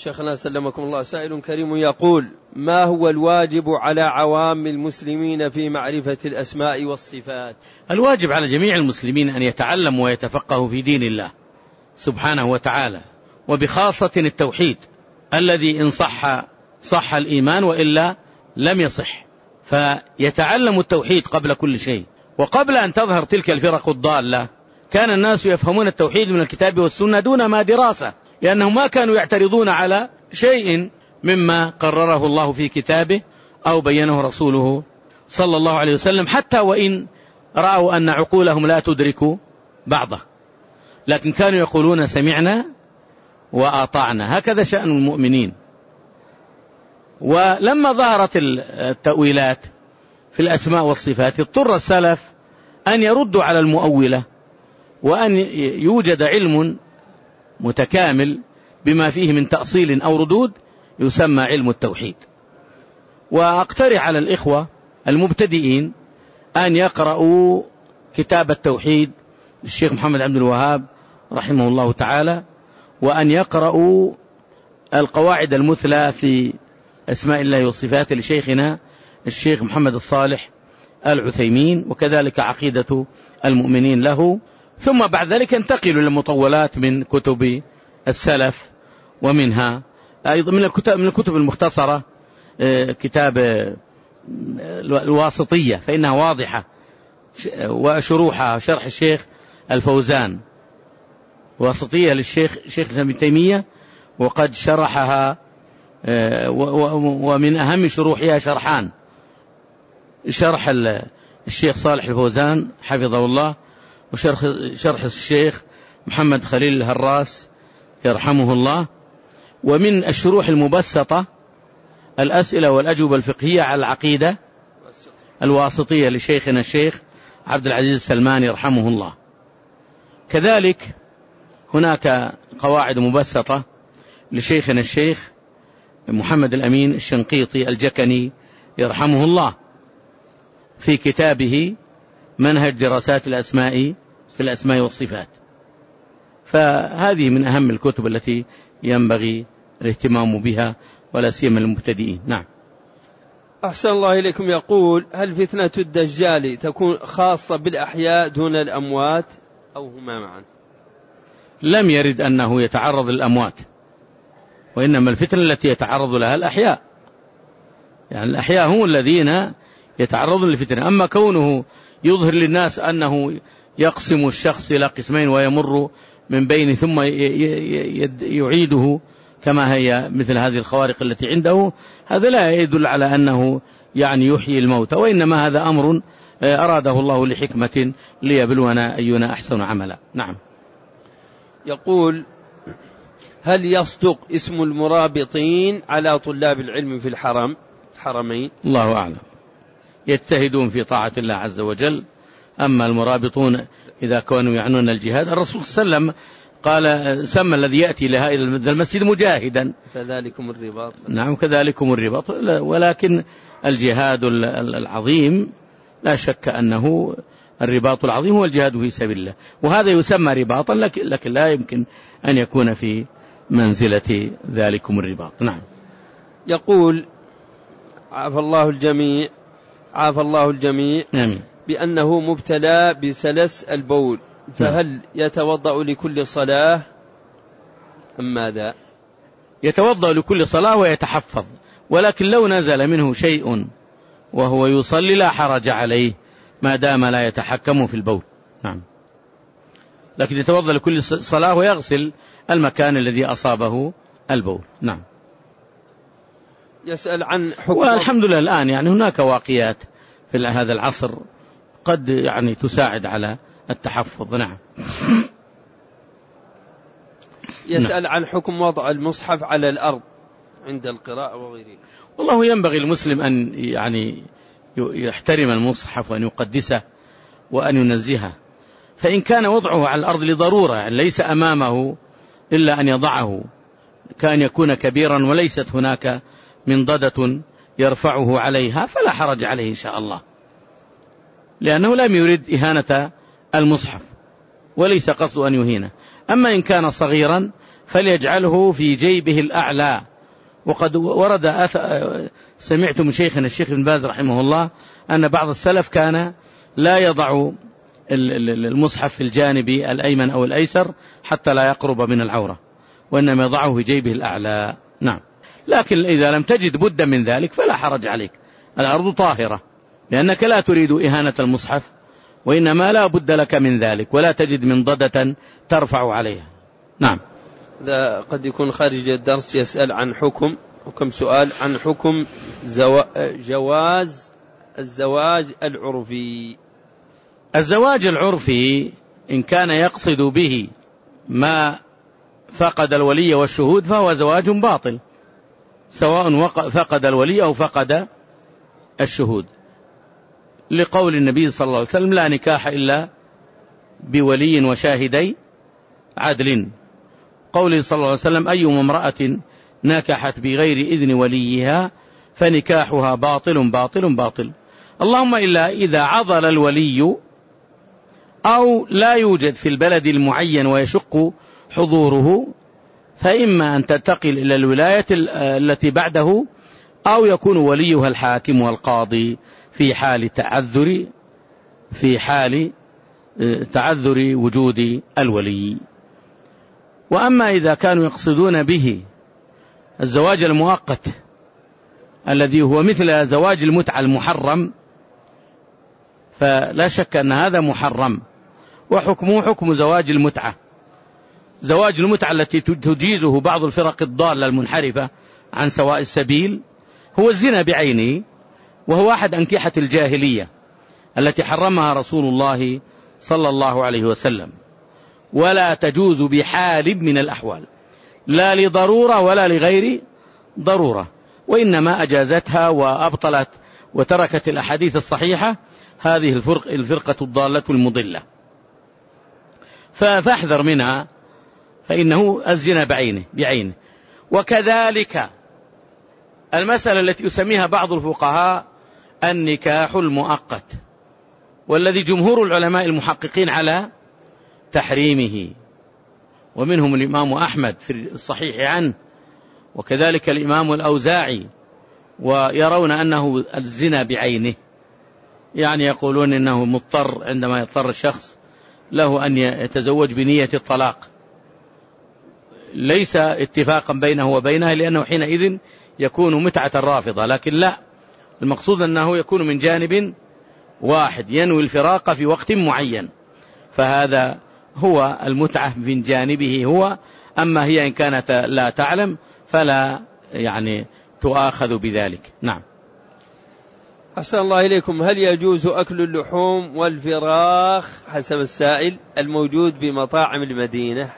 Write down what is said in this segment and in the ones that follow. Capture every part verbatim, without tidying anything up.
شيخنا سلمكم الله، سائل كريم يقول: ما هو الواجب على عوام المسلمين في معرفة الأسماء والصفات؟ الواجب على جميع المسلمين أن يتعلموا ويتفقهوا في دين الله سبحانه وتعالى، وبخاصة التوحيد الذي إن صح صح الإيمان وإلا لم يصح، فيتعلم التوحيد قبل كل شيء. وقبل أن تظهر تلك الفرق الضالة كان الناس يفهمون التوحيد من الكتاب والسنة دون ما دراسة، لأنهم ما كانوا يعترضون على شيء مما قرره الله في كتابه أو بينه رسوله صلى الله عليه وسلم، حتى وإن رأوا أن عقولهم لا تدرك بعضه، لكن كانوا يقولون سمعنا وأطعنا. هكذا شأن المؤمنين. ولما ظهرت التأويلات في الأسماء والصفات اضطر السلف أن يردوا على المؤولة، وأن يوجد علم متكامل بما فيه من تأصيل أو ردود يسمى علم التوحيد. وأقترح على الإخوة المبتدئين أن يقرأوا كتاب التوحيد للشيخ محمد عبد الوهاب رحمه الله تعالى، وأن يقرأوا القواعد المثلى في أسماء الله وصفاته لشيخنا الشيخ محمد الصالح العثيمين، وكذلك عقيدة المؤمنين له. ثم بعد ذلك انتقلوا للمطولات من كتب السلف، ومنها أيضا من الكتب, من الكتب المختصرة كتاب الواسطية فإنها واضحة، وشروحها شرح الشيخ الفوزان، واسطية للشيخ شيخ ابن تيمية، وقد شرحها، ومن أهم شروحها شرحان: شرح الشيخ صالح الفوزان حفظه الله، وشرح شرح الشيخ محمد خليل الهراس يرحمه الله. ومن الشروح المبسطة الأسئلة والأجوبة الفقهية على العقيدة الواسطية لشيخنا الشيخ عبد العزيز السلماني يرحمه الله. كذلك هناك قواعد مبسطة لشيخنا الشيخ محمد الأمين الشنقيطي الجكني يرحمه الله في كتابه منهج دراسات الأسماء في الأسماء والصفات. فهذه من أهم الكتب التي ينبغي الاهتمام بها، ولا سيما المبتدئين. نعم. أحسن الله إليكم. يقول: هل فتنة الدجال تكون خاصة بالأحياء دون الأموات أو هما معا؟ لم يرد أنه يتعرض للأموات، وإنما الفتنة التي يتعرض لها الأحياء، يعني الأحياء هم الذين يتعرضون للفتنة. أما كونه يظهر للناس أنه يقسم الشخص إلى قسمين ويمر من بين ثم يعيده كما هي مثل هذه الخوارق التي عنده، هذا لا يدل على أنه يعني يحيي الموت، وإنما هذا أمر أراده الله لحكمة ليبلونا أينا أحسن عملا. نعم. يقول: هل يصدق اسم المرابطين على طلاب العلم في الحرم الحرمين؟ الله أعلم، يجتهدون في طاعة الله عز وجل. أما المرابطون إذا كانوا يعنون الجهاد، الرسول صلى الله عليه وسلم قال: سمى الذي يأتي لها إلى المسجد مجاهدا، فذلكم الرباط. نعم، كذلكم الرباط. ولكن الجهاد العظيم لا شك أنه الرباط العظيم هو الجهاد في سبيل الله، وهذا يسمى رباطا، لكن لا يمكن أن يكون في منزلة ذلكم الرباط. نعم. يقول: عافى الله الجميع عافى الله الجميع آمين. بأنه مبتلى بسلس البول، فهل يتوضأ لكل صلاة أم ماذا؟ يتوضأ لكل صلاة ويتحفظ، ولكن لو نزل منه شيء وهو يصلي لا حرج عليه ما دام لا يتحكم في البول. نعم. لكن يتوضأ لكل صلاة ويغسل المكان الذي أصابه البول. نعم. يسأل عن حكم. والحمد لله الآن يعني هناك واقيات في هذا العصر قد يعني تساعد على التحفظ. نعم. يسأل عن حكم وضع المصحف على الأرض عند القراءة وغيره. والله ينبغي المسلم أن يعني يحترم المصحف وأن يقدسه وأن ينزهه، فإن كان وضعه على الأرض لضرورة يعني ليس أمامه إلا أن يضعه، كان يكون كبيرا وليست هناك منضدة يرفعه عليها، فلا حرج عليه إن شاء الله، لأنه لم يرد إهانة المصحف وليس قصد أن يهينه. أما إن كان صغيرا فليجعله في جيبه الأعلى. وقد ورد أث... سمعت من شيخنا الشيخ ابن باز رحمه الله أن بعض السلف كان لا يضع المصحف في الجانب الأيمن أو الأيسر حتى لا يقرب من العورة، وإنما يضعه في جيبه الأعلى. نعم. لكن إذا لم تجد بد من ذلك فلا حرج عليك، الأرض طاهرة، لأنك لا تريد إهانة المصحف، وإنما لا بد لك من ذلك، ولا تجد منضدة ترفع عليها. نعم. إذا قد يكون خارج الدرس يسأل عن حكم وكم سؤال عن حكم زو... جواز الزواج العرفي. الزواج العرفي إن كان يقصد به ما فقد الولي والشهود فهو زواج باطل، سواء فقد الولي أو فقد الشهود، لقول النبي صلى الله عليه وسلم: لا نكاح إلا بولي وشاهدي عدل. قوله صلى الله عليه وسلم: أيما امرأة نكحت بغير إذن وليها فنكاحها باطل باطل باطل، اللهم إلا إذا عضل الولي أو لا يوجد في البلد المعين ويشق حضوره، فإما أن تنتقل إلى الولاية التي بعده، أو يكون وليها الحاكم والقاضي في حال تعذر في حال تعذر وجود الولي. وأما إذا كانوا يقصدون به الزواج المؤقت الذي هو مثل زواج المتعة المحرم، فلا شك أن هذا محرم، وحكمه حكم زواج المتعة. زواج المتعة التي تجيزه بعض الفرق الضالة المنحرفة عن سواء السبيل هو الزنا بعينه، وهو أحد أنكحة الجاهلية التي حرمها رسول الله صلى الله عليه وسلم، ولا تجوز بحال من الأحوال، لا لضرورة ولا لغير ضرورة، وإنما أجازتها وأبطلت وتركت الأحاديث الصحيحة هذه الفرق الفرقة الضالة المضلة، فاحذر منها، فإنه الزنا بعينه بعينه. وكذلك المسألة التي يسميها بعض الفقهاء النكاح المؤقت، والذي جمهور العلماء المحققين على تحريمه، ومنهم الإمام أحمد في الصحيح عنه، وكذلك الإمام الأوزاعي، ويرون أنه الزنا بعينه، يعني يقولون أنه مضطر عندما يضطر الشخص له أن يتزوج بنية الطلاق، ليس اتفاقا بينه وبينها، لأنه حينئذ يكون متعة رافضة، لكن لا، المقصود أنه يكون من جانب واحد ينوي الفراق في وقت معين، فهذا هو المتعة من جانبه هو. أما هي إن كانت لا تعلم فلا يعني تؤاخذ بذلك. نعم. أحسن الله إليكم. هل يجوز أكل اللحوم والفراخ حسب السائل الموجود بمطاعم المدينة؟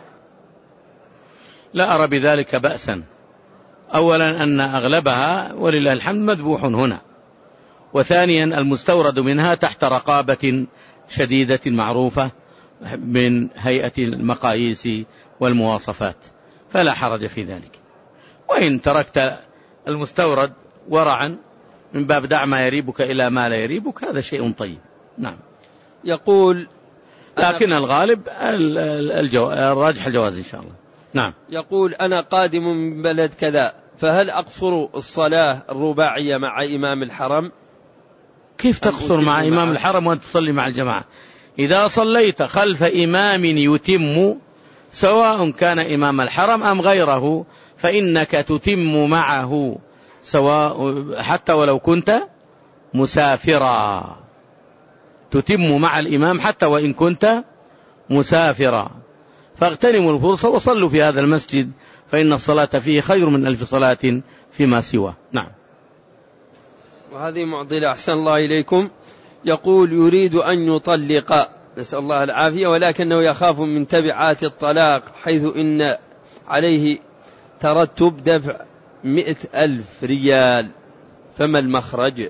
لا أرى بذلك بأسا. أولا أن أغلبها ولله الحمد مذبوح هنا، وثانيا المستورد منها تحت رقابة شديدة معروفة من هيئة المقاييس والمواصفات، فلا حرج في ذلك. وإن تركت المستورد ورعا من باب دع ما يريبك إلى ما لا يريبك، هذا شيء طيب. نعم. يقول لكن الغالب الجو... الراجح الجواز إن شاء الله. نعم. يقول أنا قادم من بلد كذا، فهل أقصر الصلاة الرباعية مع إمام الحرم؟ كيف تقصر مع إمام الحرم وأنت تصلي مع الجماعة؟ إذا صليت خلف إمام يتم، سواء كان إمام الحرم أم غيره، فإنك تتم معه، سواء حتى ولو كنت مسافرا، تتم مع الإمام حتى وإن كنت مسافرا. فاغتنموا الفرصة وصلوا في هذا المسجد، فإن الصلاة فيه خير من ألف صلاة فيما سواه. نعم. وهذه معضلة. أحسن الله إليكم. يقول يريد أن يطلق، نسأل الله العافية، ولكنه يخاف من تبعات الطلاق، حيث إن عليه ترتب دفع مئة ألف ريال، فما المخرج؟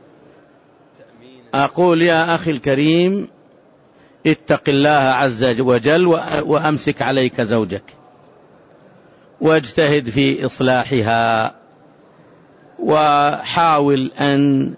أقول يا أخي الكريم، اتق الله عز وجل وأمسك عليك زوجك، واجتهد في إصلاحها، وحاول أن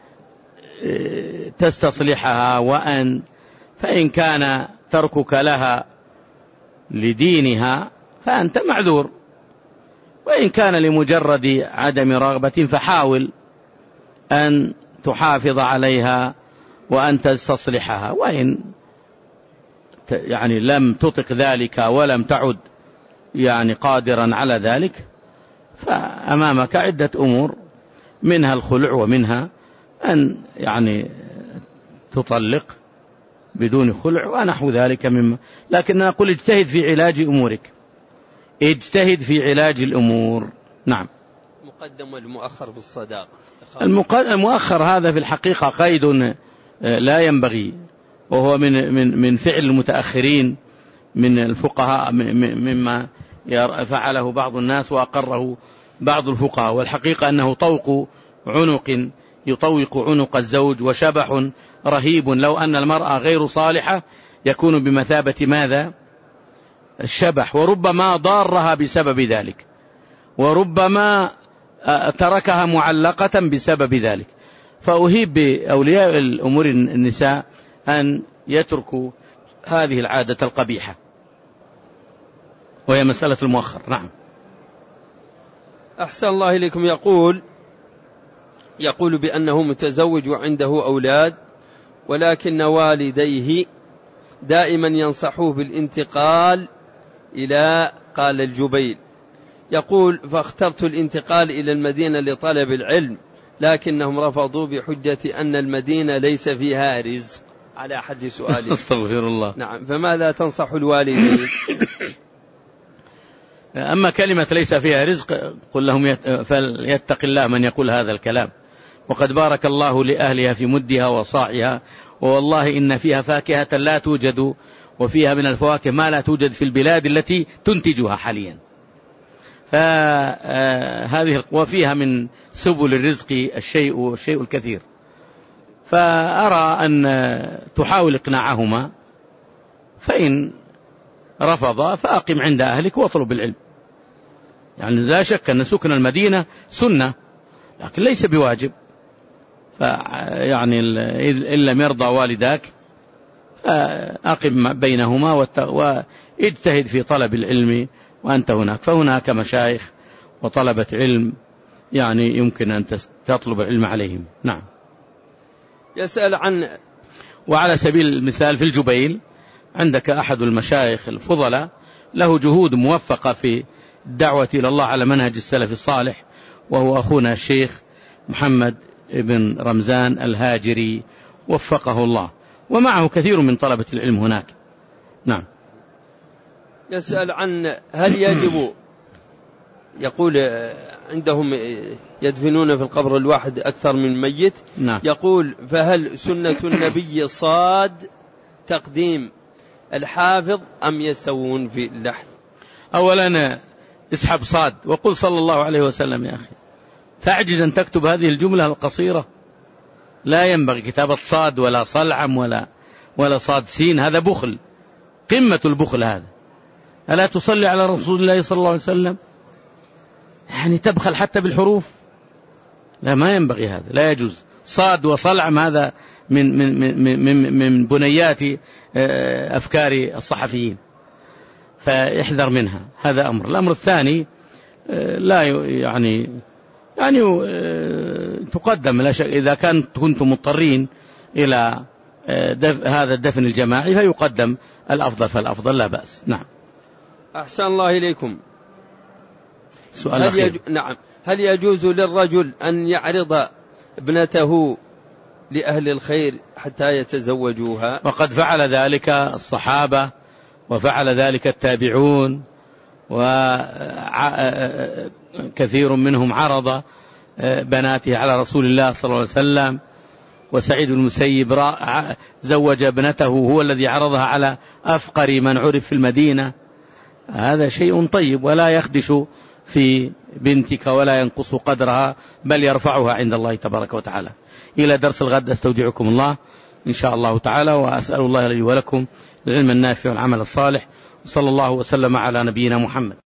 تستصلحها، وأن فإن كان تركك لها لدينها فأنت معذور. وإن كان لمجرد عدم رغبة فحاول أن تحافظ عليها وأن تستصلحها، وإن يعني لم تطق ذلك ولم تعد يعني قادرا على ذلك فأمامك عدة أمور، منها الخلع ومنها أن يعني تطلق بدون خلع ونحو ذلك مما، لكن أقول اجتهد في علاج أمورك، اجتهد في علاج الأمور. نعم. مقدم والمؤخر في الصداق. المؤخر هذا في الحقيقة قيد لا ينبغي، وهو من من من فعل المتأخرين من الفقهاء مما فعله بعض الناس وأقره بعض الفقهاء، والحقيقة أنه طوق عنق يطوق عنق الزوج، وشبح رهيب لو أن المرأة غير صالحة يكون بمثابة ماذا؟ الشبح، وربما ضارها بسبب ذلك، وربما تركها معلقة بسبب ذلك. فأهيب بأولياء الأمور النساء أن يتركوا هذه العادة القبيحة، وهي مسألة المؤخر. نعم. أحسن الله إليكم. يقول يقول بأنه متزوج وعنده أولاد، ولكن والديه دائما ينصحوه بالانتقال إلى قال الجبيل. يقول فاخترت الانتقال إلى المدينة لطلب العلم، لكنهم رفضوا بحجة أن المدينة ليس فيها رزق، على حد سؤالي. استغفر الله. نعم. فماذا تنصح الوالدين؟ أما كلمة ليس فيها رزق قل لهم فليتق الله من يقول هذا الكلام، وقد بارك الله لأهلها في مدها وصاعها، والله إن فيها فاكهة لا توجد، وفيها من الفواكه ما لا توجد في البلاد التي تنتجها حاليا. فهذه وفيها من سبل الرزق الشيء والشيء الكثير. فأرى أن تحاول إقناعهما، فإن رفض فأقم عند أهلك واطلب العلم. يعني لا شك أن سكن المدينة سنة لكن ليس بواجب، فيعني إن لم يرضى والداك فأقم بينهما واجتهد في طلب العلم وأنت هناك. فهناك مشايخ وطلبة علم يعني يمكن أن تطلب العلم عليهم. نعم. يسأل عن وعلى سبيل المثال في الجبيل عندك أحد المشايخ الفضلاء له جهود موفقة في الدعوة إلى الله على منهج السلف الصالح، وهو أخونا الشيخ محمد بن رمزان الهاجري وفقه الله، ومعه كثير من طلبة العلم هناك. نعم. يسأل عن هل يجب، يقول عندهم يدفنون في القبر الواحد أكثر من ميت. نعم. يقول فهل سنة النبي صاد تقديم الحافظ أم يستوون في اللحد؟ أولا اسحب صاد وقل صلى الله عليه وسلم. يا أخي تعجز أن تكتب هذه الجملة القصيرة، لا ينبغي كتابة صاد ولا صلعم ولا ولا صاد سين، هذا بخل، قمة البخل هذا. ألا تصلي على رسول الله صلى الله عليه وسلم؟ يعني تبخل حتى بالحروف، لا ما ينبغي هذا، لا يجوز. صاد وصلعم هذا من من من من, من بنيات أفكار الصحفيين، فاحذر منها. هذا أمر. الأمر الثاني لا يعني يعني تقدم لا شك إذا كان كنتم مضطرين إلى هذا الدفن الجماعي فيقدم الأفضل فالأفضل، لا بأس. نعم. أحسن الله إليكم. سؤال هل يج... نعم. هل يجوز للرجل أن يعرض ابنته لأهل الخير حتى يتزوجوها؟ وقد فعل ذلك الصحابة وفعل ذلك التابعون، وكثير منهم عرض بناته على رسول الله صلى الله عليه وسلم. وسعيد بن المسيب زوج ابنته، هو الذي عرضها على أفقر من عرف في المدينة. هذا شيء طيب، ولا يخدش في بنتك ولا ينقص قدرها، بل يرفعها عند الله تبارك وتعالى. إلى درس الغد أستودعكم الله إن شاء الله تعالى، وأسأل الله لي ولكم العلم النافع والعمل الصالح، وصلى الله وسلم على نبينا محمد.